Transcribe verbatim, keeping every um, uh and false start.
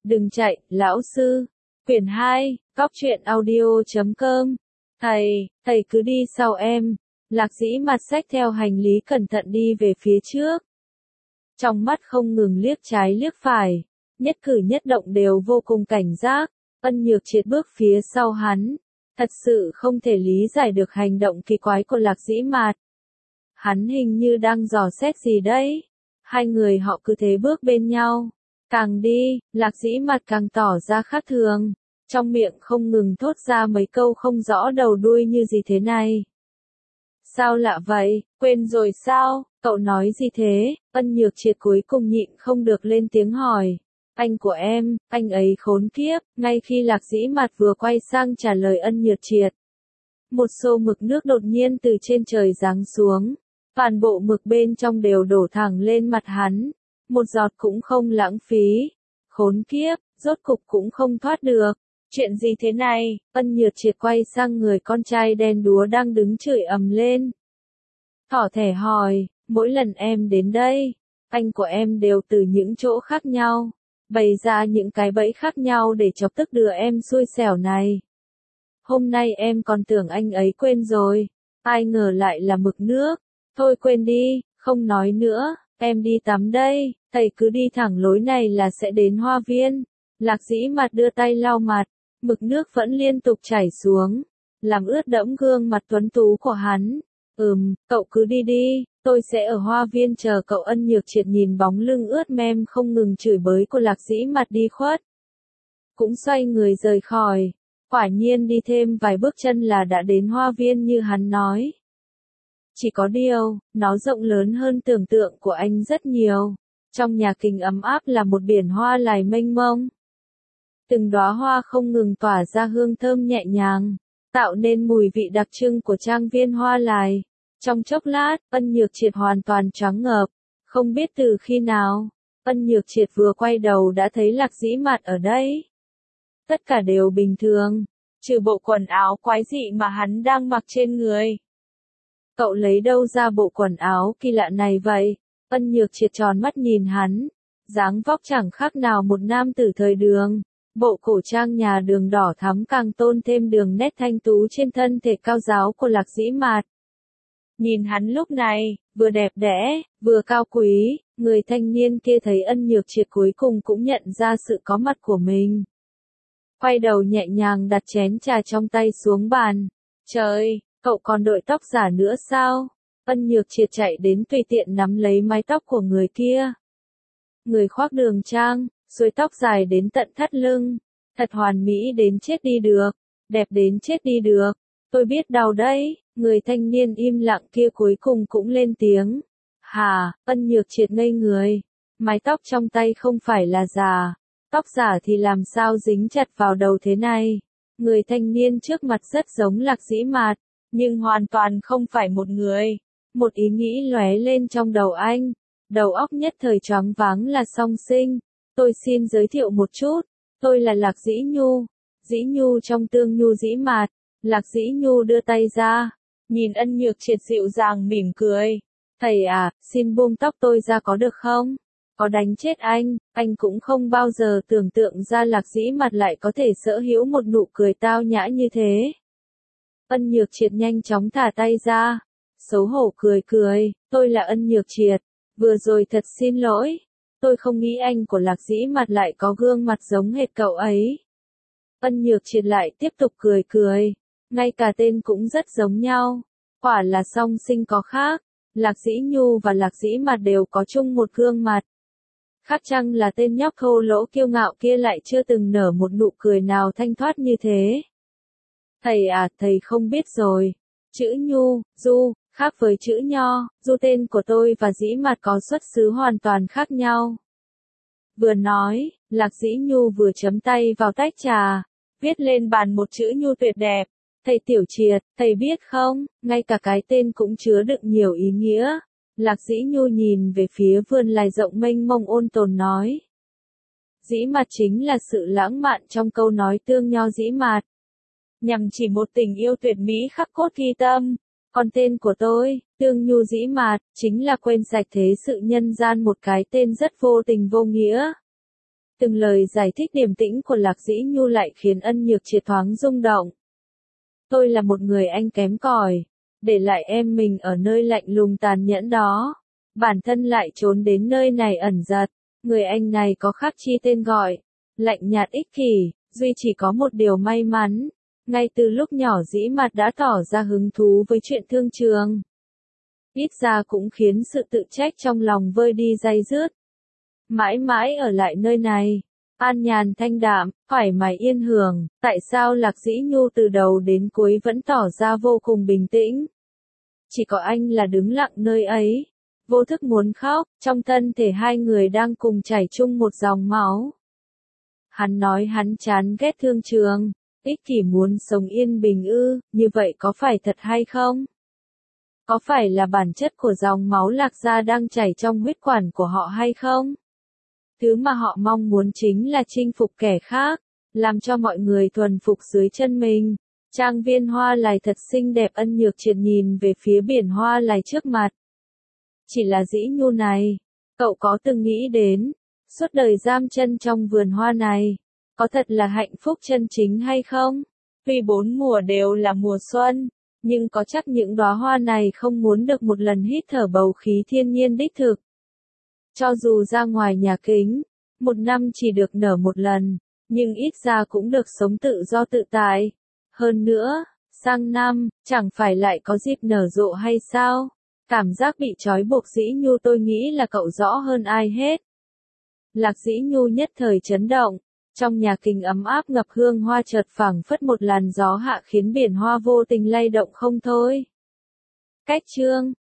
Đừng chạy, lão sư. Quyển hai, góc truyện audio chấm com. Thầy, thầy cứ đi sau em. Lạc Dĩ mặt xách theo hành lý cẩn thận đi về phía trước. Trong mắt không ngừng liếc trái liếc phải. Nhất cử nhất động đều vô cùng cảnh giác. Ân Nhược Triệt bước phía sau hắn. Thật sự không thể lý giải được hành động kỳ quái của Lạc Dĩ Mạt. Hắn hình như đang dò xét gì đấy. Hai người họ cứ thế bước bên nhau. Càng đi, Lạc Dĩ Mạt càng tỏ ra khác thường. Trong miệng không ngừng thốt ra mấy câu không rõ đầu đuôi như gì thế này. Sao lạ vậy, quên rồi sao, cậu nói gì thế? Ân Nhược Triệt cuối cùng nhịn không được lên tiếng hỏi. Anh của em, anh ấy khốn kiếp, ngay khi Lạc Dĩ Mạt vừa quay sang trả lời Ân Nhược Triệt. Một xô mực nước đột nhiên từ trên trời giáng xuống. Toàn bộ mực bên trong đều đổ thẳng lên mặt hắn. Một giọt cũng không lãng phí. Khốn kiếp, rốt cục cũng không thoát được. Chuyện gì thế này? Ân Nhược Triệt quay sang người con trai đen đúa đang đứng chửi ầm lên. Thỏ thẻ hỏi, mỗi lần em đến đây, anh của em đều từ những chỗ khác nhau, bày ra những cái bẫy khác nhau để chọc tức đứa em xui xẻo này. Hôm nay em còn tưởng anh ấy quên rồi, ai ngờ lại là mực nước. Thôi quên đi, không nói nữa, em đi tắm đây, thầy cứ đi thẳng lối này là sẽ đến hoa viên. Lạc Dĩ Mạt đưa tay lau mặt, mực nước vẫn liên tục chảy xuống, làm ướt đẫm gương mặt tuấn tú của hắn. Ừm, cậu cứ đi đi, tôi sẽ ở hoa viên chờ cậu. Ân Nhược Triệt nhìn bóng lưng ướt mem không ngừng chửi bới của Lạc Dĩ Mạt đi khuất. Cũng xoay người rời khỏi, quả nhiên đi thêm vài bước chân là đã đến hoa viên như hắn nói. Chỉ có điều, nó rộng lớn hơn tưởng tượng của anh rất nhiều. Trong nhà kính ấm áp là một biển hoa lài mênh mông. Từng đóa hoa không ngừng tỏa ra hương thơm nhẹ nhàng, tạo nên mùi vị đặc trưng của trang viên hoa lài. Trong chốc lát, Ân Nhược Triệt hoàn toàn choáng ngợp, không biết từ khi nào, Ân Nhược Triệt vừa quay đầu đã thấy Lạc Dĩ Mạt ở đây. Tất cả đều bình thường, trừ bộ quần áo quái dị mà hắn đang mặc trên người. Cậu lấy đâu ra bộ quần áo kỳ lạ này vậy? Ân Nhược Triệt tròn mắt nhìn hắn, dáng vóc chẳng khác nào một nam tử thời đường. Bộ cổ trang nhà đường đỏ thắm càng tôn thêm đường nét thanh tú trên thân thể cao ráo của Lạc Dĩ Mạt. Nhìn hắn lúc này, vừa đẹp đẽ, vừa cao quý, người thanh niên kia thấy Ân Nhược Triệt cuối cùng cũng nhận ra sự có mặt của mình. Quay đầu nhẹ nhàng đặt chén trà trong tay xuống bàn. Trời, cậu còn đội tóc giả nữa sao? Ân Nhược Triệt chạy đến tùy tiện nắm lấy mái tóc của người kia. Người khoác đường trang, xuôi tóc dài đến tận thắt lưng, thật hoàn mỹ đến chết đi được, đẹp đến chết đi được. Tôi biết đau đấy. Người thanh niên im lặng kia cuối cùng cũng lên tiếng. Hà, Ân Nhược Triệt ngây người. Mái tóc trong tay không phải là giả. Tóc giả thì làm sao dính chặt vào đầu thế này. Người thanh niên trước mặt rất giống Lạc Dĩ Mạt, nhưng hoàn toàn không phải một người. Một ý nghĩ lóe lên trong đầu anh. Đầu óc nhất thời choáng váng là song sinh. Tôi xin giới thiệu một chút. Tôi là Lạc Dĩ Nhu. Dĩ Nhu trong Tương Nhu Dĩ Mạt. Lạc Dĩ Nhu đưa tay ra. Nhìn Ân Nhược Triệt dịu dàng mỉm cười. Thầy à, xin buông tóc tôi ra có được không? Có đánh chết anh, anh cũng không bao giờ tưởng tượng ra Lạc Dĩ Mạt lại có thể sở hữu một nụ cười tao nhã như thế. Ân Nhược Triệt nhanh chóng thả tay ra. Xấu hổ cười cười, tôi là Ân Nhược Triệt. Vừa rồi thật xin lỗi. Tôi không nghĩ anh của Lạc Dĩ Mạt lại có gương mặt giống hệt cậu ấy. Ân Nhược Triệt lại tiếp tục cười cười. Ngay cả tên cũng rất giống nhau. Quả là song sinh có khác. Lạc Dĩ Nhu và Lạc Dĩ Mạt đều có chung một gương mặt. Khác chăng là tên nhóc thô lỗ kiêu ngạo kia lại chưa từng nở một nụ cười nào thanh thoát như thế. Thầy à, thầy không biết rồi. Chữ Nhu, Du, khác với chữ Nho, Du tên của tôi và Dĩ Mạt có xuất xứ hoàn toàn khác nhau. Vừa nói, Lạc Dĩ Nhu vừa chấm tay vào tách trà, viết lên bàn một chữ Nhu tuyệt đẹp. Thầy Tiểu Triệt, thầy biết không, ngay cả cái tên cũng chứa đựng nhiều ý nghĩa. Lạc Dĩ Nhu nhìn về phía vườn lài rộng mênh mông ôn tồn nói. Dĩ Mạt chính là sự lãng mạn trong câu nói Tương Nho Dĩ Mạt. Nhằm chỉ một tình yêu tuyệt mỹ khắc cốt ghi tâm. Còn tên của tôi, Tương Nhu Dĩ Mạt, chính là quên sạch thế sự nhân gian một cái tên rất vô tình vô nghĩa. Từng lời giải thích điềm tĩnh của Lạc Dĩ Nhu lại khiến Ân Nhược Triệt thoáng rung động. Tôi là một người anh kém cỏi, để lại em mình ở nơi lạnh lùng tàn nhẫn đó. Bản thân lại trốn đến nơi này ẩn giật. Người anh này có khác chi tên gọi. Lạnh nhạt ích kỷ, duy chỉ có một điều may mắn. Ngay từ lúc nhỏ Dĩ Mạt đã tỏ ra hứng thú với chuyện thương trường. Ít ra cũng khiến sự tự trách trong lòng vơi đi day dứt. Mãi mãi ở lại nơi này, an nhàn thanh đạm, thoải mái yên hưởng, tại sao Lạc Dĩ Nhu từ đầu đến cuối vẫn tỏ ra vô cùng bình tĩnh? Chỉ có anh là đứng lặng nơi ấy, vô thức muốn khóc, trong thân thể hai người đang cùng chảy chung một dòng máu. Hắn nói hắn chán ghét thương trường, ích kỷ muốn sống yên bình ư, như vậy có phải thật hay không? Có phải là bản chất của dòng máu Lạc gia đang chảy trong huyết quản của họ hay không? Thứ mà họ mong muốn chính là chinh phục kẻ khác, làm cho mọi người thuần phục dưới chân mình. Trang viên hoa lài thật xinh đẹp. Ân Nhược Triệt nhìn về phía biển hoa lài trước mặt. Chỉ là Dĩ Nhu này, cậu có từng nghĩ đến, suốt đời giam chân trong vườn hoa này, có thật là hạnh phúc chân chính hay không? Tuy bốn mùa đều là mùa xuân, nhưng có chắc những đóa hoa này không muốn được một lần hít thở bầu khí thiên nhiên đích thực. Cho dù ra ngoài nhà kính, một năm chỉ được nở một lần, nhưng ít ra cũng được sống tự do tự tại. Hơn nữa, sang năm, chẳng phải lại có dịp nở rộ hay sao? Cảm giác bị trói buộc Dĩ Nhu tôi nghĩ là cậu rõ hơn ai hết. Lạc Dĩ Nhu nhất thời chấn động, trong nhà kính ấm áp ngập hương hoa chợt phảng phất một làn gió hạ khiến biển hoa vô tình lay động không thôi. Cách chương